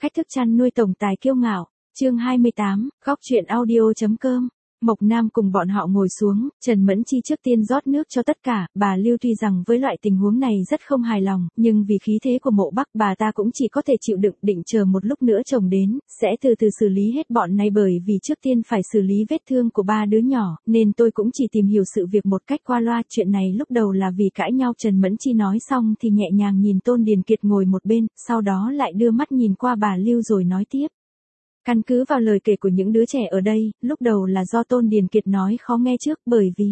cách thức chăn nuôi tổng tài kiêu ngạo. Chương 28, góc chuyện audio.com. Mộc Nam cùng bọn họ ngồi xuống, Trần Mẫn Chi trước tiên rót nước cho tất cả, bà Lưu tuy rằng với loại tình huống này rất không hài lòng, nhưng vì khí thế của Mộ Bắc bà ta cũng chỉ có thể chịu đựng, định chờ một lúc nữa chồng đến, sẽ từ từ xử lý hết bọn này bởi vì trước tiên phải xử lý vết thương của ba đứa nhỏ, nên tôi cũng chỉ tìm hiểu sự việc một cách qua loa, chuyện này lúc đầu là vì cãi nhau. Trần Mẫn Chi nói xong thì nhẹ nhàng nhìn Tôn Điền Kiệt ngồi một bên, sau đó lại đưa mắt nhìn qua bà Lưu rồi nói tiếp. Căn cứ vào lời kể của những đứa trẻ ở đây, lúc đầu là do Tôn Điền Kiệt nói khó nghe trước bởi vì...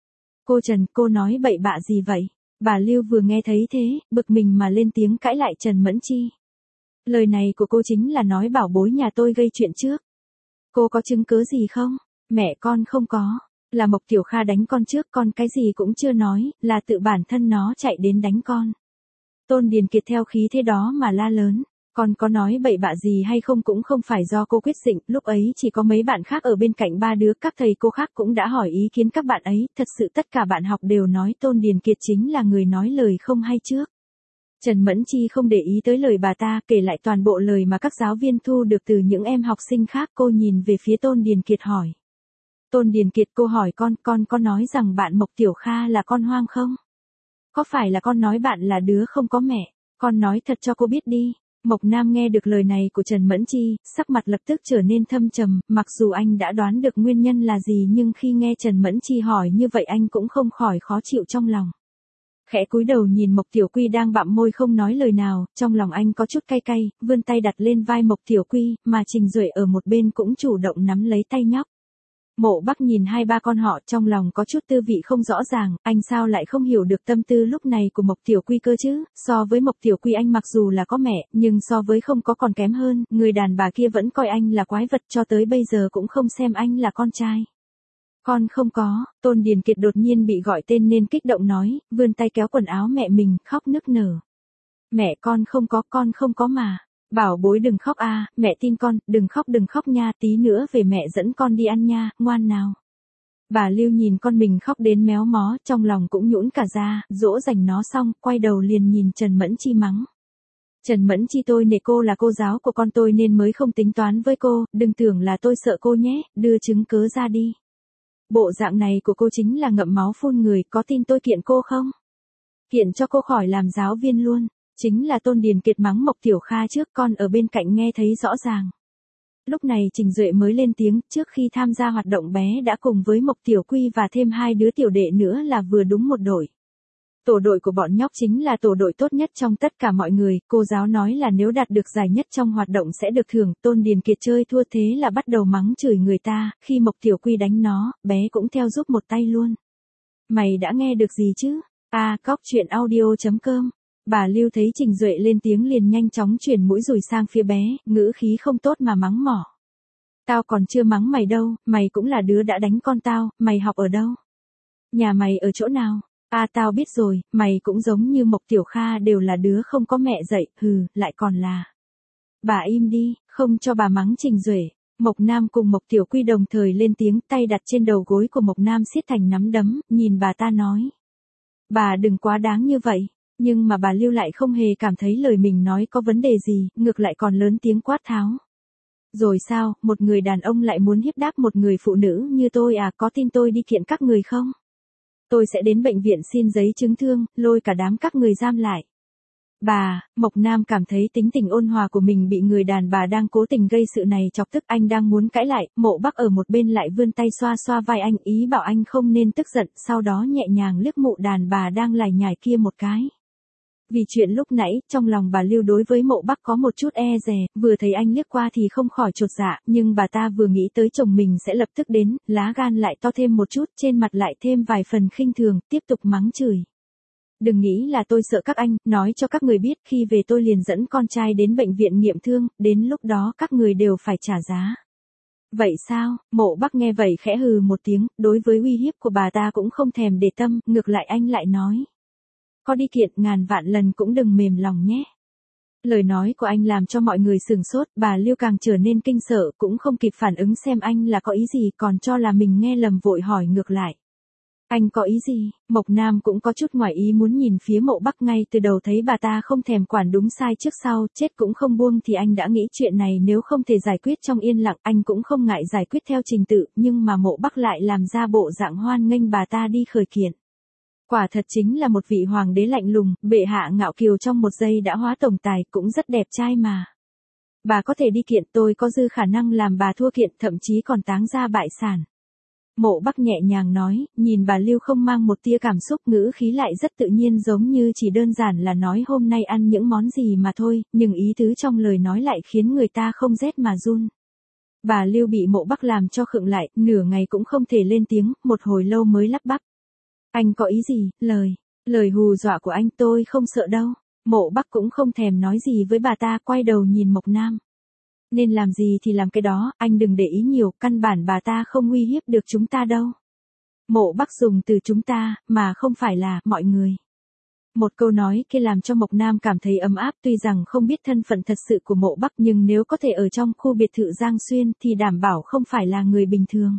Cô Trần, cô nói bậy bạ gì vậy? Bà Lưu vừa nghe thấy thế, bực mình mà lên tiếng cãi lại Trần Mẫn Chi. Lời này của cô chính là nói bảo bối nhà tôi gây chuyện trước. Cô có chứng cứ gì không? Mẹ con không có. Là Mộc Tiểu Kha đánh con trước, con cái gì cũng chưa nói, là tự bản thân nó chạy đến đánh con. Tôn Điền Kiệt theo khí thế đó mà la lớn. Con có nói bậy bạ gì hay không cũng không phải do cô quyết định, lúc ấy chỉ có mấy bạn khác ở bên cạnh ba đứa, các thầy cô khác cũng đã hỏi ý kiến các bạn ấy, thật sự tất cả bạn học đều nói Tôn Điền Kiệt chính là người nói lời không hay trước. Trần Mẫn Chi không để ý tới lời bà ta, kể lại toàn bộ lời mà các giáo viên thu được từ những em học sinh khác. Cô nhìn về phía Tôn Điền Kiệt hỏi. Tôn Điền Kiệt, cô hỏi con có nói rằng bạn Mộc Tiểu Kha là con hoang không? Có phải là con nói bạn là đứa không có mẹ? Con nói thật cho cô biết đi. Mộc Nam nghe được lời này của Trần Mẫn Chi, sắc mặt lập tức trở nên thâm trầm, mặc dù anh đã đoán được nguyên nhân là gì nhưng khi nghe Trần Mẫn Chi hỏi như vậy anh cũng không khỏi khó chịu trong lòng. Khẽ cúi đầu nhìn Mộc Tiểu Quy đang bặm môi không nói lời nào, trong lòng anh có chút cay cay, vươn tay đặt lên vai Mộc Tiểu Quy, mà Trình Duệ ở một bên cũng chủ động nắm lấy tay nhóc. Mộ Bắc nhìn hai ba con họ trong lòng có chút tư vị không rõ ràng, anh sao lại không hiểu được tâm tư lúc này của Mộc Tiểu Quy cơ chứ, so với Mộc Tiểu Quy anh mặc dù là có mẹ, nhưng so với không có còn kém hơn, người đàn bà kia vẫn coi anh là quái vật, cho tới bây giờ cũng không xem anh là con trai. Con không có, Tôn Điền Kiệt đột nhiên bị gọi tên nên kích động nói, vươn tay kéo quần áo mẹ mình, khóc nức nở. Mẹ con không có mà. Bảo bối đừng khóc a, mẹ tin con, đừng khóc nha, tí nữa về mẹ dẫn con đi ăn nha, ngoan nào. Bà Lưu nhìn con mình khóc đến méo mó, trong lòng cũng nhũn cả ra, dỗ dành nó xong, quay đầu liền nhìn Trần Mẫn Chi mắng. Trần Mẫn Chi, tôi nể cô là cô giáo của con tôi nên mới không tính toán với cô, đừng tưởng là tôi sợ cô nhé, đưa chứng cứ ra đi. Bộ dạng này của cô chính là ngậm máu phun người, có tin tôi kiện cô không? Kiện cho cô khỏi làm giáo viên luôn. Chính là Tôn Điền Kiệt mắng Mộc Tiểu Kha trước, con ở bên cạnh nghe thấy rõ ràng. Lúc này Trình Duệ mới lên tiếng, trước khi tham gia hoạt động bé đã cùng với Mộc Tiểu Quy và thêm hai đứa tiểu đệ nữa là vừa đúng một đội. Tổ đội của bọn nhóc chính là tổ đội tốt nhất trong tất cả mọi người, cô giáo nói là nếu đạt được giải nhất trong hoạt động sẽ được thưởng. Tôn Điền Kiệt chơi thua thế là bắt đầu mắng chửi người ta, khi Mộc Tiểu Quy đánh nó, bé cũng theo giúp một tay luôn. Mày đã nghe được gì chứ? Góc chuyện audio.com. Bà Lưu thấy Trình Duệ lên tiếng liền nhanh chóng chuyển mũi dùi sang phía bé, ngữ khí không tốt mà mắng mỏ. Tao còn chưa mắng mày đâu, mày cũng là đứa đã đánh con tao, mày học ở đâu? Nhà mày ở chỗ nào? Tao biết rồi, mày cũng giống như Mộc Tiểu Kha đều là đứa không có mẹ dạy, lại còn là. Bà im đi, không cho bà mắng Trình Duệ. Mộc Nam cùng Mộc Tiểu Quy đồng thời lên tiếng, tay đặt trên đầu gối của Mộc Nam siết thành nắm đấm, nhìn bà ta nói. Bà đừng quá đáng như vậy. Nhưng mà bà Lưu lại không hề cảm thấy lời mình nói có vấn đề gì, ngược lại còn lớn tiếng quát tháo. Rồi sao, một người đàn ông lại muốn hiếp đáp một người phụ nữ như tôi à, có tin tôi đi kiện các người không? Tôi sẽ đến bệnh viện xin giấy chứng thương, lôi cả đám các người giam lại. Bà, Mộc Nam cảm thấy tính tình ôn hòa của mình bị người đàn bà đang cố tình gây sự này chọc tức, anh đang muốn cãi lại, Mộ Bắc ở một bên lại vươn tay xoa xoa vai anh, ý bảo anh không nên tức giận, sau đó nhẹ nhàng liếc mụ đàn bà đang lải nhải kia một cái. Vì chuyện lúc nãy, trong lòng bà Lưu đối với Mộ Bắc có một chút e dè, vừa thấy anh liếc qua thì không khỏi chột dạ, nhưng bà ta vừa nghĩ tới chồng mình sẽ lập tức đến, lá gan lại to thêm một chút, trên mặt lại thêm vài phần khinh thường, tiếp tục mắng chửi. Đừng nghĩ là tôi sợ các anh, nói cho các người biết, khi về tôi liền dẫn con trai đến bệnh viện nghiệm thương, đến lúc đó các người đều phải trả giá. Vậy sao? Mộ Bắc nghe vậy khẽ hừ một tiếng, đối với uy hiếp của bà ta cũng không thèm để tâm, ngược lại anh lại nói. Có đi kiện ngàn vạn lần cũng đừng mềm lòng nhé. Lời nói của anh làm cho mọi người sửng sốt, bà Lưu càng trở nên kinh sợ, cũng không kịp phản ứng xem anh là có ý gì, còn cho là mình nghe lầm vội hỏi ngược lại. Anh có ý gì? Mộc Nam cũng có chút ngoài ý muốn nhìn phía Mộ Bắc, ngay từ đầu thấy bà ta không thèm quản đúng sai trước sau, chết cũng không buông thì anh đã nghĩ chuyện này nếu không thể giải quyết trong yên lặng, anh cũng không ngại giải quyết theo trình tự, nhưng mà Mộ Bắc lại làm ra bộ dạng hoan nghênh bà ta đi khởi kiện. Quả thật chính là một vị hoàng đế lạnh lùng, bệ hạ ngạo kiều trong một giây đã hóa tổng tài, cũng rất đẹp trai mà. Bà có thể đi kiện, tôi có dư khả năng làm bà thua kiện, thậm chí còn táng ra bại sản. Mộ Bắc nhẹ nhàng nói, nhìn bà Lưu không mang một tia cảm xúc, ngữ khí lại rất tự nhiên, giống như chỉ đơn giản là nói hôm nay ăn những món gì mà thôi, nhưng ý tứ trong lời nói lại khiến người ta không rét mà run. Bà Lưu bị Mộ Bắc làm cho khựng lại, nửa ngày cũng không thể lên tiếng, một hồi lâu mới lắp bắp. Anh có ý gì? Lời hù dọa của anh tôi không sợ đâu. Mộ Bắc cũng không thèm nói gì với bà ta, quay đầu nhìn Mộc Nam. Nên làm gì thì làm cái đó, anh đừng để ý nhiều, căn bản bà ta không uy hiếp được chúng ta đâu. Mộ Bắc dùng từ chúng ta, mà không phải là mọi người. Một câu nói kia làm cho Mộc Nam cảm thấy ấm áp, tuy rằng không biết thân phận thật sự của Mộ Bắc, nhưng nếu có thể ở trong khu biệt thự Giang Xuyên thì đảm bảo không phải là người bình thường.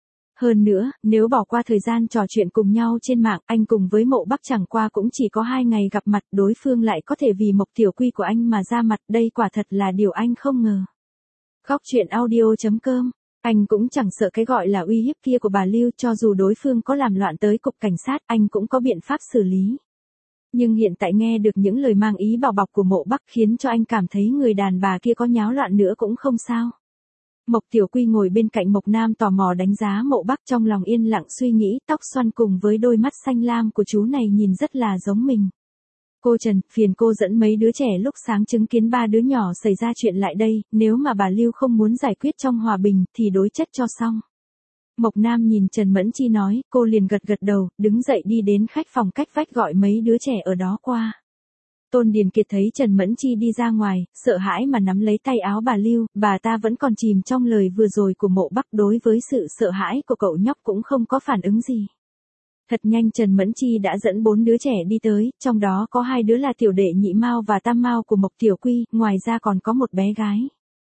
Hơn nữa, nếu bỏ qua thời gian trò chuyện cùng nhau trên mạng, anh cùng với Mộ Bắc chẳng qua cũng chỉ có 2 ngày gặp mặt, đối phương lại có thể vì Mộc Tiểu Quy của anh mà ra mặt, đây quả thật là điều anh không ngờ. Góc truyện audio.com, anh cũng chẳng sợ cái gọi là uy hiếp kia của bà Lưu, cho dù đối phương có làm loạn tới cục cảnh sát, anh cũng có biện pháp xử lý. Nhưng hiện tại nghe được những lời mang ý bảo bọc của Mộ Bắc khiến cho anh cảm thấy người đàn bà kia có nháo loạn nữa cũng không sao. Mộc Tiểu Quy ngồi bên cạnh Mộc Nam tò mò đánh giá Mộ Bắc, trong lòng yên lặng suy nghĩ, tóc xoăn cùng với đôi mắt xanh lam của chú này nhìn rất là giống mình. Cô Trần, phiền cô dẫn mấy đứa trẻ lúc sáng chứng kiến 3 đứa nhỏ xảy ra chuyện lại đây, nếu mà bà Lưu không muốn giải quyết trong hòa bình thì đối chất cho xong. Mộc Nam nhìn Trần Mẫn Chi nói, cô liền gật gật đầu, đứng dậy đi đến khách phòng cách vách gọi mấy đứa trẻ ở đó qua. Tôn Điền Kiệt thấy Trần Mẫn Chi đi ra ngoài, sợ hãi mà nắm lấy tay áo bà Lưu, bà ta vẫn còn chìm trong lời vừa rồi của Mộ Bắc, đối với sự sợ hãi của cậu nhóc cũng không có phản ứng gì. Thật nhanh Trần Mẫn Chi đã dẫn 4 đứa trẻ đi tới, trong đó có 2 đứa là tiểu đệ Nhị Mao và Tam Mao của Mộc Tiểu Quy, ngoài ra còn có một bé gái.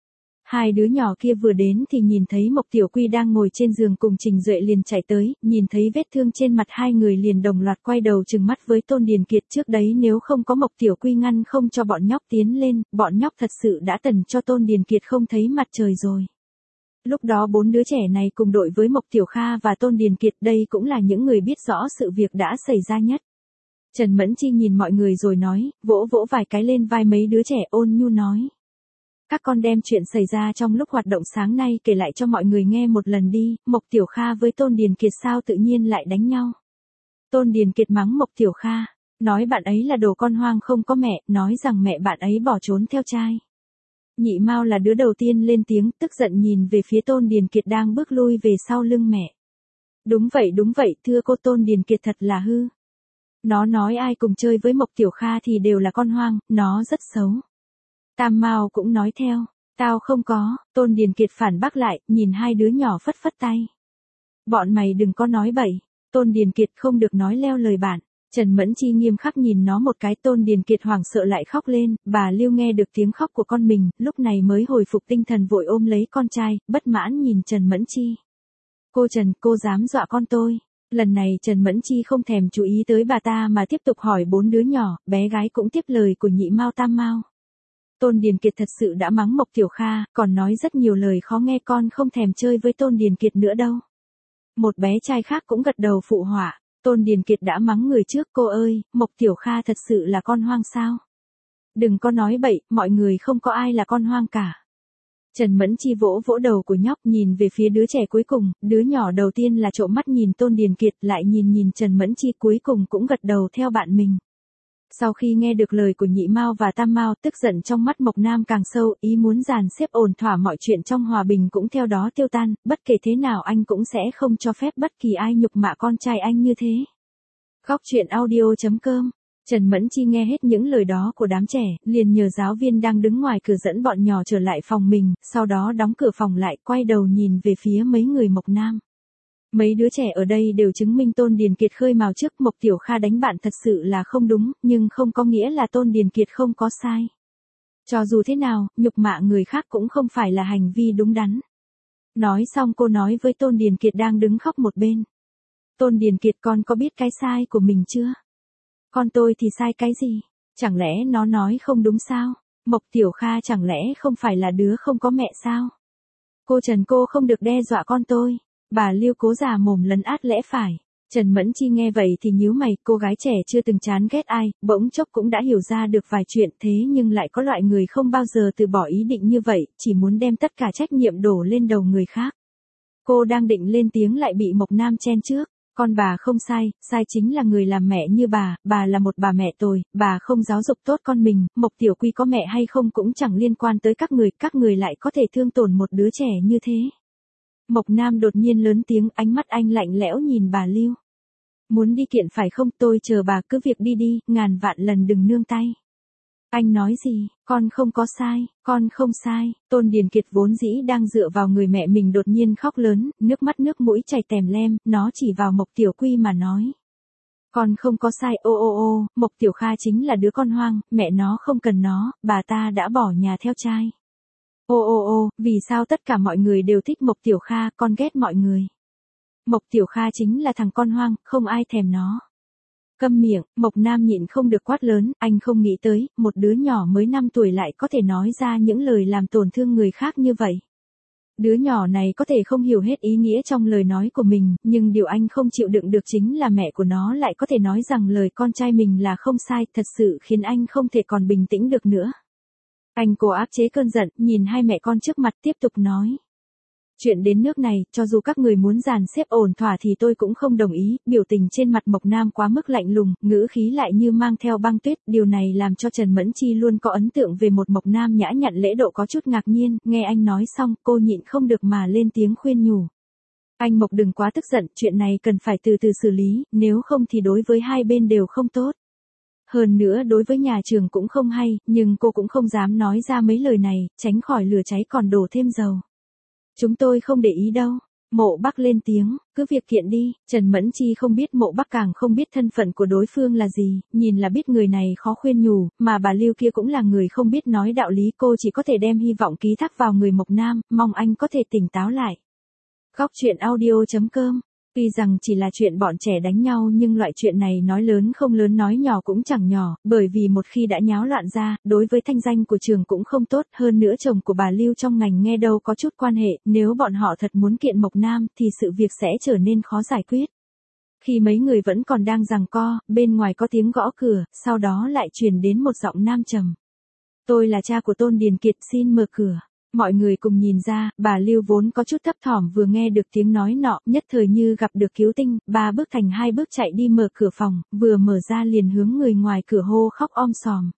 2 đứa nhỏ kia vừa đến thì nhìn thấy Mộc Tiểu Quy đang ngồi trên giường cùng Trình Duệ liền chạy tới, nhìn thấy vết thương trên mặt 2 người liền đồng loạt quay đầu trừng mắt với Tôn Điền Kiệt, trước đấy nếu không có Mộc Tiểu Quy ngăn không cho bọn nhóc tiến lên, bọn nhóc thật sự đã tần cho Tôn Điền Kiệt không thấy mặt trời rồi. Lúc đó 4 đứa trẻ này cùng đội với Mộc Tiểu Kha và Tôn Điền Kiệt, đây cũng là những người biết rõ sự việc đã xảy ra nhất. Trần Mẫn Chi nhìn mọi người rồi nói, vỗ vỗ vài cái lên vai mấy đứa trẻ, ôn nhu nói. Các con đem chuyện xảy ra trong lúc hoạt động sáng nay kể lại cho mọi người nghe một lần đi, Mộc Tiểu Kha với Tôn Điền Kiệt sao tự nhiên lại đánh nhau. Tôn Điền Kiệt mắng Mộc Tiểu Kha, nói bạn ấy là đồ con hoang không có mẹ, nói rằng mẹ bạn ấy bỏ trốn theo trai. Nhị Mao là đứa đầu tiên lên tiếng, tức giận nhìn về phía Tôn Điền Kiệt đang bước lui về sau lưng mẹ. Đúng vậy, thưa cô, Tôn Điền Kiệt thật là hư. Nó nói ai cùng chơi với Mộc Tiểu Kha thì đều là con hoang, nó rất xấu. Tam Mao cũng nói theo, tao không có, Tôn Điền Kiệt phản bác lại, nhìn 2 đứa nhỏ phất phất tay. Bọn mày đừng có nói bậy, Tôn Điền Kiệt không được nói leo lời bạn. Trần Mẫn Chi nghiêm khắc nhìn nó một cái, Tôn Điền Kiệt hoảng sợ lại khóc lên, bà Lưu nghe được tiếng khóc của con mình, lúc này mới hồi phục tinh thần vội ôm lấy con trai, bất mãn nhìn Trần Mẫn Chi. Cô Trần, cô dám dọa con tôi. Lần này Trần Mẫn Chi không thèm chú ý tới bà ta mà tiếp tục hỏi 4 đứa nhỏ, bé gái cũng tiếp lời của Nhị Mao Tam Mao. Tôn Điền Kiệt thật sự đã mắng Mộc Tiểu Kha, còn nói rất nhiều lời khó nghe, con không thèm chơi với Tôn Điền Kiệt nữa đâu. Một bé trai khác cũng gật đầu phụ họa. Tôn Điền Kiệt đã mắng người trước, cô ơi, Mộc Tiểu Kha thật sự là con hoang sao? Đừng có nói bậy, mọi người không có ai là con hoang cả. Trần Mẫn Chi vỗ vỗ đầu của nhóc, nhìn về phía đứa trẻ cuối cùng, đứa nhỏ đầu tiên là trộm mắt nhìn Tôn Điền Kiệt, lại nhìn Trần Mẫn Chi, cuối cùng cũng gật đầu theo bạn mình. Sau khi nghe được lời của Nhị Mao và Tam Mao, tức giận trong mắt Mộc Nam càng sâu, ý muốn dàn xếp ổn thỏa mọi chuyện trong hòa bình cũng theo đó tiêu tan, bất kể thế nào anh cũng sẽ không cho phép bất kỳ ai nhục mạ con trai anh như thế. Góc truyện audio.com. Trần Mẫn Chi nghe hết những lời đó của đám trẻ, liền nhờ giáo viên đang đứng ngoài cửa dẫn bọn nhỏ trở lại phòng mình, sau đó đóng cửa phòng lại, quay đầu nhìn về phía mấy người Mộc Nam. Mấy đứa trẻ ở đây đều chứng minh Tôn Điền Kiệt khơi mào trước, Mộc Tiểu Kha đánh bạn thật sự là không đúng, nhưng không có nghĩa là Tôn Điền Kiệt không có sai. Cho dù thế nào, nhục mạ người khác cũng không phải là hành vi đúng đắn. Nói xong cô nói với Tôn Điền Kiệt đang đứng khóc một bên. Tôn Điền Kiệt con có biết cái sai của mình chưa? Con tôi thì sai cái gì? Chẳng lẽ nó nói không đúng sao? Mộc Tiểu Kha chẳng lẽ không phải là đứa không có mẹ sao? Cô Trần cô không được đe dọa con tôi. Bà Lưu cố già mồm lấn át lẽ phải. Trần Mẫn Chi nghe vậy thì nhíu mày, cô gái trẻ chưa từng chán ghét ai, bỗng chốc cũng đã hiểu ra được vài chuyện, thế nhưng lại có loại người không bao giờ từ bỏ ý định như vậy, chỉ muốn đem tất cả trách nhiệm đổ lên đầu người khác. Cô đang định lên tiếng lại bị Mộc Nam chen trước. Con bà không sai, sai chính là người làm mẹ như bà là một bà mẹ tồi, bà không giáo dục tốt con mình, Mộc Tiểu Quy có mẹ hay không cũng chẳng liên quan tới các người lại có thể thương tổn một đứa trẻ như thế. Mộc Nam đột nhiên lớn tiếng, ánh mắt anh lạnh lẽo nhìn bà Lưu. Muốn đi kiện phải không, tôi chờ bà cứ việc đi đi, ngàn vạn lần đừng nương tay. Anh nói gì, con không có sai, con không sai. Tôn Điền Kiệt vốn dĩ đang dựa vào người mẹ mình đột nhiên khóc lớn, nước mắt nước mũi chảy tèm lem, nó chỉ vào Mộc Tiểu Quy mà nói. Con không có sai, ô, Mộc Tiểu Kha chính là đứa con hoang, mẹ nó không cần nó, bà ta đã bỏ nhà theo trai. Ô, vì sao tất cả mọi người đều thích Mộc Tiểu Kha, con ghét mọi người. Mộc Tiểu Kha chính là thằng con hoang, không ai thèm nó. Câm miệng, Mộc Nam nhịn không được quát lớn, anh không nghĩ tới, một đứa nhỏ mới 5 tuổi lại có thể nói ra những lời làm tổn thương người khác như vậy. Đứa nhỏ này có thể không hiểu hết ý nghĩa trong lời nói của mình, nhưng điều anh không chịu đựng được chính là mẹ của nó lại có thể nói rằng lời con trai mình là không sai, thật sự khiến anh không thể còn bình tĩnh được nữa. Anh cố áp chế cơn giận, nhìn hai mẹ con trước mặt tiếp tục nói. Chuyện đến nước này, cho dù các người muốn dàn xếp ổn thỏa thì tôi cũng không đồng ý, biểu tình trên mặt Mộc Nam quá mức lạnh lùng, ngữ khí lại như mang theo băng tuyết, điều này làm cho Trần Mẫn Chi luôn có ấn tượng về một Mộc Nam nhã nhặn lễ độ có chút ngạc nhiên, nghe anh nói xong, cô nhịn không được mà lên tiếng khuyên nhủ. Anh Mộc đừng quá tức giận, chuyện này cần phải từ từ xử lý, nếu không thì đối với hai bên đều không tốt. Hơn nữa đối với nhà trường cũng không hay, nhưng cô cũng không dám nói ra mấy lời này, tránh khỏi lửa cháy còn đổ thêm dầu. Chúng tôi không để ý đâu. Mộ Bắc lên tiếng, cứ việc kiện đi. Trần Mẫn Chi không biết Mộ Bắc càng không biết thân phận của đối phương là gì, nhìn là biết người này khó khuyên nhủ, mà bà Lưu kia cũng là người không biết nói đạo lý, cô chỉ có thể đem hy vọng ký thác vào người Mộc Nam, mong anh có thể tỉnh táo lại. Góc truyện audio.com. Tuy rằng chỉ là chuyện bọn trẻ đánh nhau nhưng loại chuyện này nói lớn không lớn nói nhỏ cũng chẳng nhỏ, bởi vì một khi đã nháo loạn ra, đối với thanh danh của trường cũng không tốt, hơn nữa chồng của bà Lưu trong ngành nghe đâu có chút quan hệ, nếu bọn họ thật muốn kiện Mộc Nam thì sự việc sẽ trở nên khó giải quyết. Khi mấy người vẫn còn đang giằng co, bên ngoài có tiếng gõ cửa, sau đó lại truyền đến một giọng nam trầm. Tôi là cha của Tôn Điền Kiệt, xin mở cửa. Mọi người cùng nhìn ra, bà Lưu vốn có chút thấp thỏm vừa nghe được tiếng nói nọ, nhất thời như gặp được cứu tinh, 3 bước thành 2 bước chạy đi mở cửa phòng, vừa mở ra liền hướng người ngoài cửa hô khóc om sòm.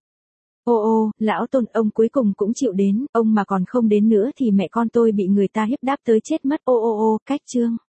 Ô, lão Tôn, ông cuối cùng cũng chịu đến, ông mà còn không đến nữa thì mẹ con tôi bị người ta hiếp đáp tới chết mất. Ô, cách chương.